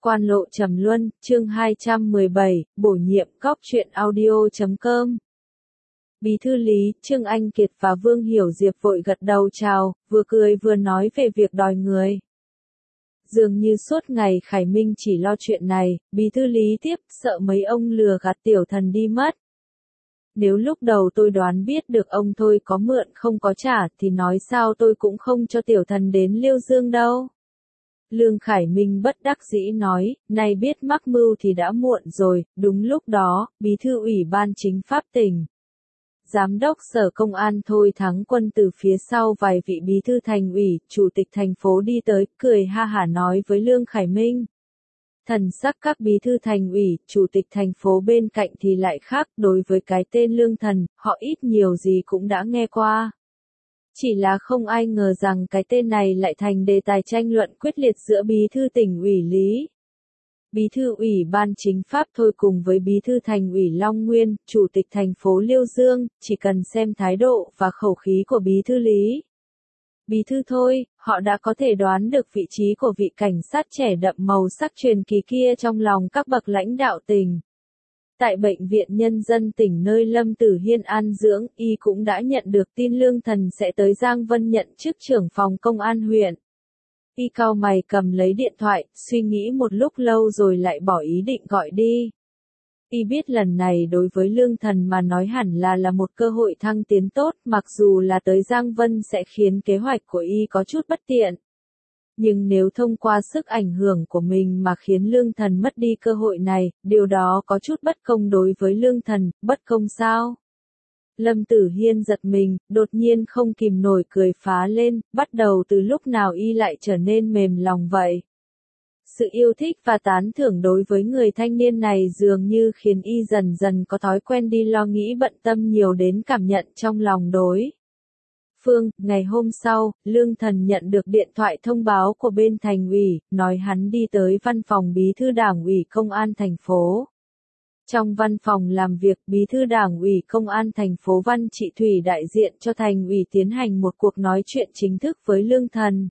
Quan lộ trầm luân, chương 217, bổ nhiệm, góc truyện audio.com. Bí thư Lý, Trương Anh Kiệt và Vương Hiểu Diệp vội gật đầu chào, vừa cười vừa nói về việc đòi người. Dường như suốt ngày Khải Minh chỉ lo chuyện này, bí thư Lý tiếp, sợ mấy ông lừa gạt tiểu thần đi mất. Nếu lúc đầu tôi đoán biết được ông thôi có mượn không có trả thì nói sao tôi cũng không cho tiểu thần đến Liêu Dương đâu. Lương Khải Minh bất đắc dĩ nói, nay biết mắc mưu thì đã muộn rồi, đúng lúc đó, bí thư ủy ban chính pháp tỉnh. Giám đốc sở công an Thôi Thắng Quân từ phía sau vài vị bí thư thành ủy, chủ tịch thành phố đi tới, cười ha hả nói với Lương Khải Minh. Thần sắc các bí thư thành ủy, chủ tịch thành phố bên cạnh thì lại khác, đối với cái tên Lương Thần, họ ít nhiều gì cũng đã nghe qua. Chỉ là không ai ngờ rằng cái tên này lại thành đề tài tranh luận quyết liệt giữa bí thư tỉnh ủy Lý. Bí thư ủy ban chính pháp Thôi cùng với bí thư thành ủy Long Nguyên, chủ tịch thành phố Liêu Dương, chỉ cần xem thái độ và khẩu khí của bí thư Lý. Bí thư Thôi, họ đã có thể đoán được vị trí của vị cảnh sát trẻ đậm màu sắc truyền kỳ kia trong lòng các bậc lãnh đạo tỉnh. Tại Bệnh viện Nhân dân tỉnh nơi Lâm Tử Hiên an dưỡng, y cũng đã nhận được tin Lương Thần sẽ tới Giang Vân nhận chức trưởng phòng công an huyện. Y cau mày cầm lấy điện thoại, suy nghĩ một lúc lâu rồi lại bỏ ý định gọi đi. Y biết lần này đối với Lương Thần mà nói hẳn là một cơ hội thăng tiến tốt, mặc dù là tới Giang Vân sẽ khiến kế hoạch của Y có chút bất tiện. Nhưng nếu thông qua sức ảnh hưởng của mình mà khiến Lương Thần mất đi cơ hội này, điều đó có chút bất công đối với Lương Thần, bất công sao? Lâm Tử Hiên giật mình, đột nhiên không kìm nổi cười phá lên, bắt đầu từ lúc nào Y lại trở nên mềm lòng vậy? Sự yêu thích và tán thưởng đối với người thanh niên này dường như khiến Y dần dần có thói quen đi lo nghĩ bận tâm nhiều đến cảm nhận trong lòng đối phương. Ngày hôm sau, Lương Thần nhận được điện thoại thông báo của bên thành ủy, nói hắn đi tới văn phòng bí thư đảng ủy công an thành phố. Trong văn phòng làm việc, bí thư đảng ủy công an thành phố Văn Trị Thủy đại diện cho thành ủy tiến hành một cuộc nói chuyện chính thức với Lương Thần.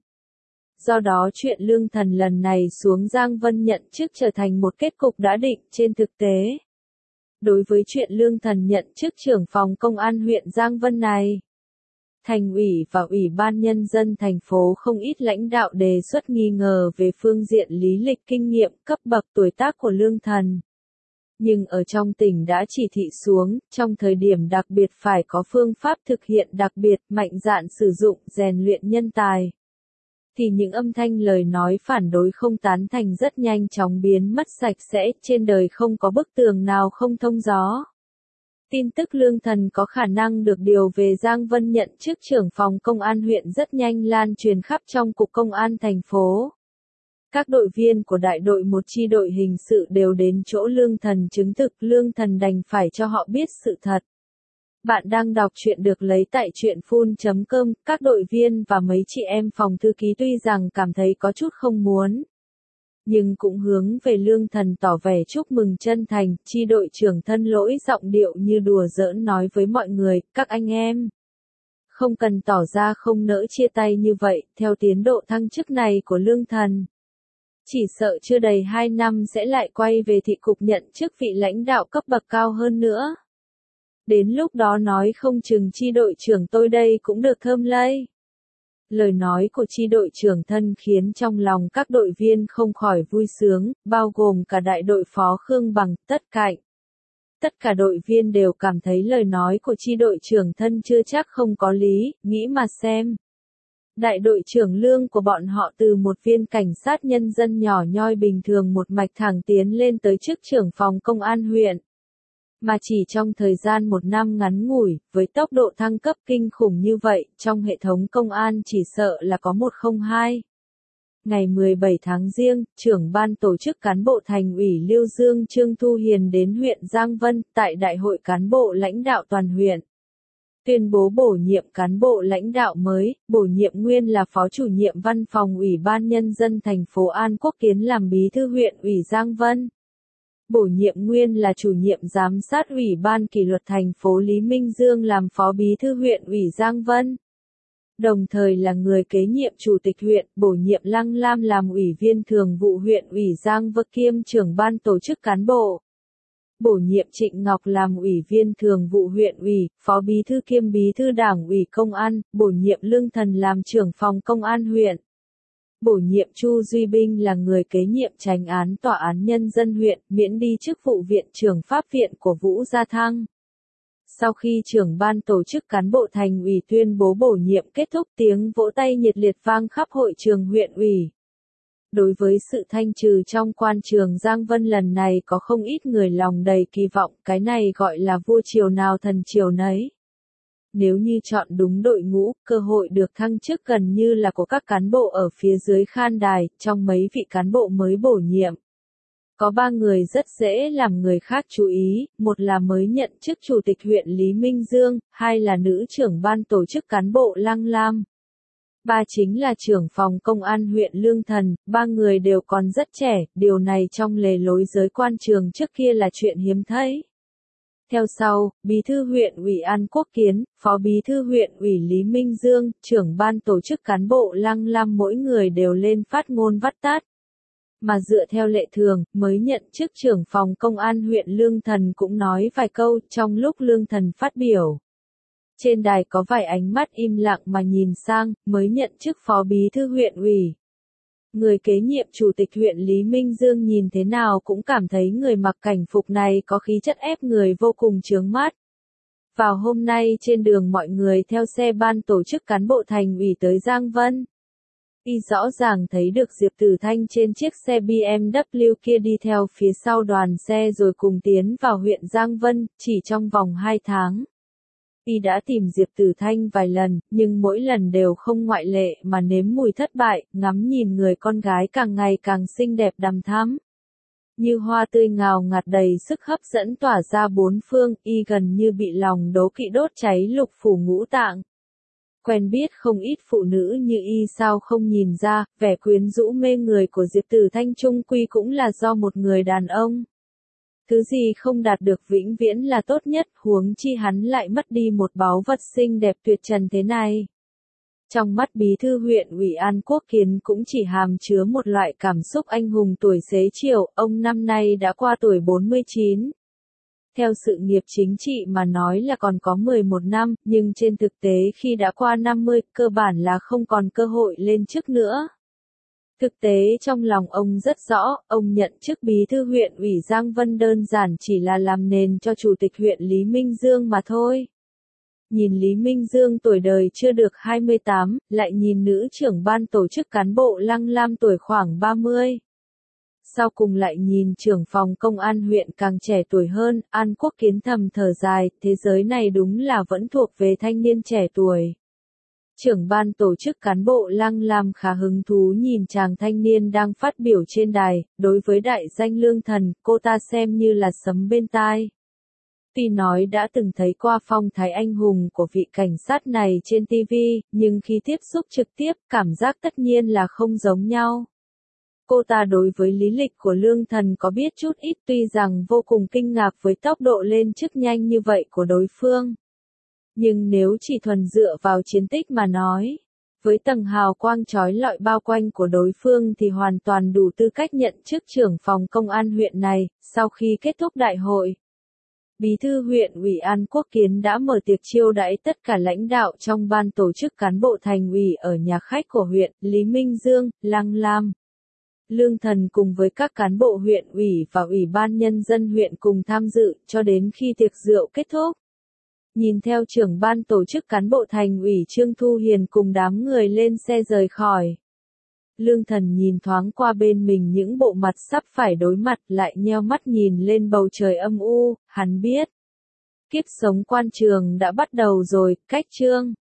Do đó chuyện Lương Thần lần này xuống Giang Vân nhận chức trở thành một kết cục đã định trên thực tế. Đối với chuyện Lương Thần nhận chức trưởng phòng công an huyện Giang Vân này, thành ủy và ủy ban nhân dân thành phố không ít lãnh đạo đề xuất nghi ngờ về phương diện lý lịch kinh nghiệm, cấp bậc tuổi tác của Lương Thần. Nhưng ở trong tỉnh đã chỉ thị xuống, trong thời điểm đặc biệt phải có phương pháp thực hiện đặc biệt, mạnh dạn sử dụng, rèn luyện nhân tài. Thì những âm thanh lời nói phản đối không tán thành rất nhanh chóng biến mất sạch sẽ, trên đời không có bức tường nào không thông gió. Tin tức Lương Thần có khả năng được điều về Giang Vân nhận chức trưởng phòng công an huyện rất nhanh lan truyền khắp trong cục công an thành phố. Các đội viên của đại đội một chi đội hình sự đều đến chỗ Lương Thần chứng thực, Lương Thần đành phải cho họ biết sự thật. Bạn đang đọc truyện được lấy tại truyện.phun.com, các đội viên và mấy chị em phòng thư ký tuy rằng cảm thấy có chút không muốn, nhưng cũng hướng về Lương Thần tỏ vẻ chúc mừng chân thành. Chi đội trưởng thân lỗi giọng điệu như đùa giỡn nói với mọi người, các anh em không cần tỏ ra không nỡ chia tay như vậy, theo tiến độ thăng chức này của Lương Thần, chỉ sợ chưa đầy 2 năm sẽ lại quay về thị cục nhận chức vị lãnh đạo cấp bậc cao hơn nữa. Đến lúc đó nói không chừng chi đội trưởng tôi đây cũng được thơm lây. Lời nói của chi đội trưởng thân khiến trong lòng các đội viên không khỏi vui sướng, bao gồm cả đại đội phó Khương Bằng, Tất cả đội viên đều cảm thấy lời nói của chi đội trưởng thân chưa chắc không có lý, nghĩ mà xem. Đại đội trưởng Lương của bọn họ từ một viên cảnh sát nhân dân nhỏ nhoi bình thường một mạch thẳng tiến lên tới chức trưởng phòng công an huyện. Mà chỉ trong thời gian 1 năm ngắn ngủi, với tốc độ thăng cấp kinh khủng như vậy, trong hệ thống công an chỉ sợ là có 102. Ngày 17 tháng Giêng, trưởng ban tổ chức cán bộ thành ủy Liêu Dương Trương Thu Hiền đến huyện Giang Vân, tại đại hội cán bộ lãnh đạo toàn huyện. Tuyên bố bổ nhiệm cán bộ lãnh đạo mới, bổ nhiệm nguyên là phó chủ nhiệm văn phòng ủy ban nhân dân thành phố An Quốc Kiến làm bí thư huyện ủy Giang Vân. Bổ nhiệm nguyên là chủ nhiệm giám sát ủy ban kỷ luật thành phố Lý Minh Dương làm phó bí thư huyện ủy Giang Vân. Đồng thời là người kế nhiệm chủ tịch huyện, bổ nhiệm Lăng Lam làm ủy viên thường vụ huyện ủy Giang Vân kiêm trưởng ban tổ chức cán bộ. Bổ nhiệm Trịnh Ngọc làm ủy viên thường vụ huyện ủy, phó bí thư kiêm bí thư đảng ủy công an, bổ nhiệm Lương Thần làm trưởng phòng công an huyện. Bổ nhiệm Chu Duy Binh là người kế nhiệm chánh án tòa án nhân dân huyện, miễn đi chức vụ viện trưởng pháp viện của Vũ Gia Thăng. Sau khi trưởng ban tổ chức cán bộ thành ủy tuyên bố bổ nhiệm kết thúc, tiếng vỗ tay nhiệt liệt vang khắp hội trường huyện ủy. Đối với sự thanh trừ trong quan trường Giang Vân lần này có không ít người lòng đầy kỳ vọng, cái này gọi là vua triều nào thần triều nấy. Nếu như chọn đúng đội ngũ, cơ hội được thăng chức gần như là của các cán bộ ở phía dưới khan đài, trong mấy vị cán bộ mới bổ nhiệm. Có 3 người rất dễ làm người khác chú ý, một là mới nhận chức chủ tịch huyện Lý Minh Dương, 2 là nữ trưởng ban tổ chức cán bộ Lăng Lam. 3 chính là trưởng phòng công an huyện Lương Thần, 3 người đều còn rất trẻ, điều này trong lề lối giới quan trường trước kia là chuyện hiếm thấy. Theo sau, bí thư huyện ủy An Quốc Kiến, phó bí thư huyện ủy Lý Minh Dương, trưởng ban tổ chức cán bộ Lăng Lam mỗi người đều lên phát ngôn vắt tát. Mà dựa theo lệ thường, mới nhận chức trưởng phòng công an huyện Lương Thần cũng nói vài câu trong lúc Lương Thần phát biểu. Trên đài có vài ánh mắt im lặng mà nhìn sang, mới nhận chức phó bí thư huyện ủy. Người kế nhiệm chủ tịch huyện Lý Minh Dương nhìn thế nào cũng cảm thấy người mặc cảnh phục này có khí chất ép người vô cùng chướng mắt. Vào hôm nay trên đường mọi người theo xe ban tổ chức cán bộ thành ủy tới Giang Vân. Y rõ ràng thấy được Diệp Tử Thanh trên chiếc xe BMW kia đi theo phía sau đoàn xe rồi cùng tiến vào huyện Giang Vân, chỉ trong vòng 2 tháng. Y đã tìm Diệp Tử Thanh vài lần, nhưng mỗi lần đều không ngoại lệ mà nếm mùi thất bại, ngắm nhìn người con gái càng ngày càng xinh đẹp đằm thắm. Như hoa tươi ngào ngạt đầy sức hấp dẫn tỏa ra bốn phương, Y gần như bị lòng đố kỵ đốt cháy lục phủ ngũ tạng. Quen biết không ít phụ nữ như Y sao không nhìn ra, vẻ quyến rũ mê người của Diệp Tử Thanh chung quy cũng là do một người đàn ông. Thứ gì không đạt được vĩnh viễn là tốt nhất, huống chi hắn lại mất đi một báu vật xinh đẹp tuyệt trần thế này. Trong mắt bí thư huyện ủy An Quốc Kiến cũng chỉ hàm chứa một loại cảm xúc anh hùng tuổi xế chiều, ông năm nay đã qua tuổi 49. Theo sự nghiệp chính trị mà nói là còn có 11 năm, nhưng trên thực tế khi đã qua 50, cơ bản là không còn cơ hội lên chức nữa. Thực tế trong lòng ông rất rõ, ông nhận chức bí thư huyện ủy Giang Vân đơn giản chỉ là làm nền cho chủ tịch huyện Lý Minh Dương mà thôi. Nhìn Lý Minh Dương tuổi đời chưa được 28, lại nhìn nữ trưởng ban tổ chức cán bộ Lăng Lam tuổi khoảng 30. Sau cùng lại nhìn trưởng phòng công an huyện càng trẻ tuổi hơn, An Quốc Kiến thầm thở dài, thế giới này đúng là vẫn thuộc về thanh niên trẻ tuổi. Trưởng ban tổ chức cán bộ Lăng Lam khá hứng thú nhìn chàng thanh niên đang phát biểu trên đài, đối với đại danh Lương Thần, cô ta xem như là sấm bên tai. Tuy nói đã từng thấy qua phong thái anh hùng của vị cảnh sát này trên TV, nhưng khi tiếp xúc trực tiếp, cảm giác tất nhiên là không giống nhau. Cô ta đối với lý lịch của Lương Thần có biết chút ít, tuy rằng vô cùng kinh ngạc với tốc độ lên chức nhanh như vậy của đối phương. Nhưng nếu chỉ thuần dựa vào chiến tích mà nói, với tầng hào quang chói lọi bao quanh của đối phương thì hoàn toàn đủ tư cách nhận chức trưởng phòng công an huyện này. Sau khi kết thúc đại hội, bí thư huyện ủy An Quốc Kiến đã mở tiệc chiêu đãi tất cả lãnh đạo trong ban tổ chức cán bộ thành ủy ở nhà khách của huyện Lý Minh Dương, Lăng Lam. Lương Thần cùng với các cán bộ huyện ủy và ủy ban nhân dân huyện cùng tham dự cho đến khi tiệc rượu kết thúc. Nhìn theo trưởng ban tổ chức cán bộ thành ủy Trương Thu Hiền cùng đám người lên xe rời khỏi. Lương Thần nhìn thoáng qua bên mình những bộ mặt sắp phải đối mặt lại nheo mắt nhìn lên bầu trời âm u, hắn biết. Kiếp sống quan trường đã bắt đầu rồi, cách chương.